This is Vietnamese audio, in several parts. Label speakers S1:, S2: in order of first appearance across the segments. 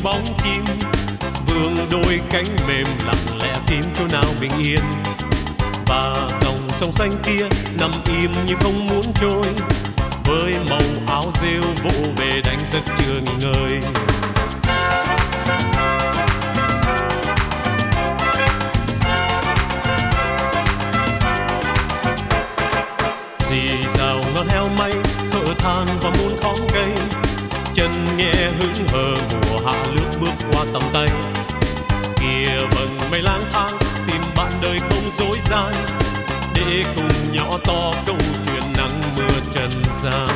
S1: bóng chim, vương đôi cánh mềm lặng lẽ tìm chỗ nào bình yên. Và dòng sông xanh kia nằm im như không muốn trôi, với màu áo rêu vỗ về đánh giấc chưa nghỉ ngơi. Dì rào ngọn heo may thở than và muốn khóm cây, chân nghe hững hờ mùa hạ lướt bước qua tầm tay. Kia vầng mây lang thang tìm bạn đời không dối gian, để cùng nhỏ to câu chuyện nắng mưa trần gian.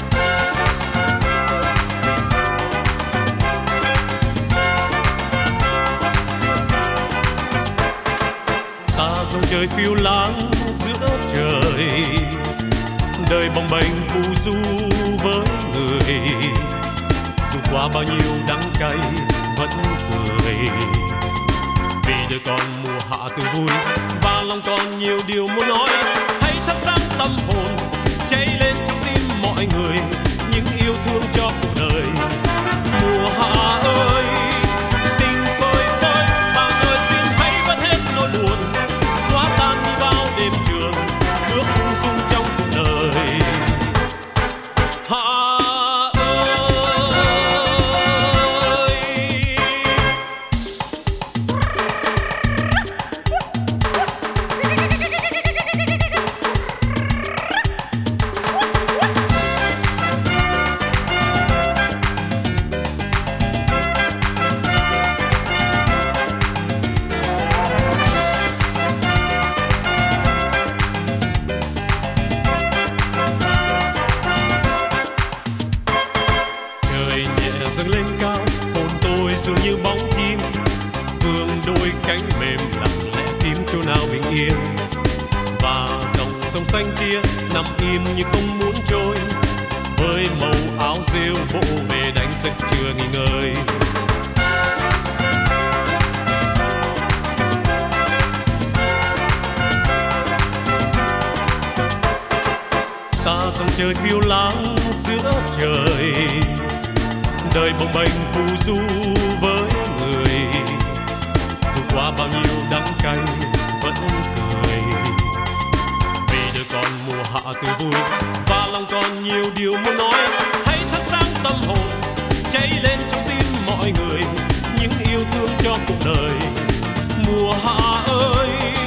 S1: Ta dòng trời phiêu lãng giữa trời, đời bồng bềnh phù du với người. Dù qua bao nhiêu đắng cay vẫn cười, vì đời còn mùa hạ tươi vui và lòng còn nhiều điều muốn nói. Hãy thắp sáng tâm hồn cháy lên trong tim mọi người, những yêu thương cho cuộc đời. Mùa hạ ơi, tình phơi phới bao đời, xin hãy vất hết nỗi buồn, xóa tan đi bao đêm trường, bước ung dung trong cuộc đời. Hạ lên cao, hồn tôi dường như bóng chim, vương đôi cánh mềm lặng lẽ tìm chỗ nào bình yên. Và dòng sông xanh kia nằm im như không muốn trôi, với màu áo rêu vỗ về đánh giấc chưa nghỉ ngơi. Ta dòng trời phiêu lãng giữa trời, đời bồng bềnh phù du với người. Dù qua bao nhiêu đắng cay vẫn cười, vì đời còn mùa hạ tươi vui và lòng còn nhiều điều muốn nói. Hãy thắp sáng tâm hồn cháy lên trong tim mọi người, những yêu thương cho cuộc đời. Mùa hạ ơi,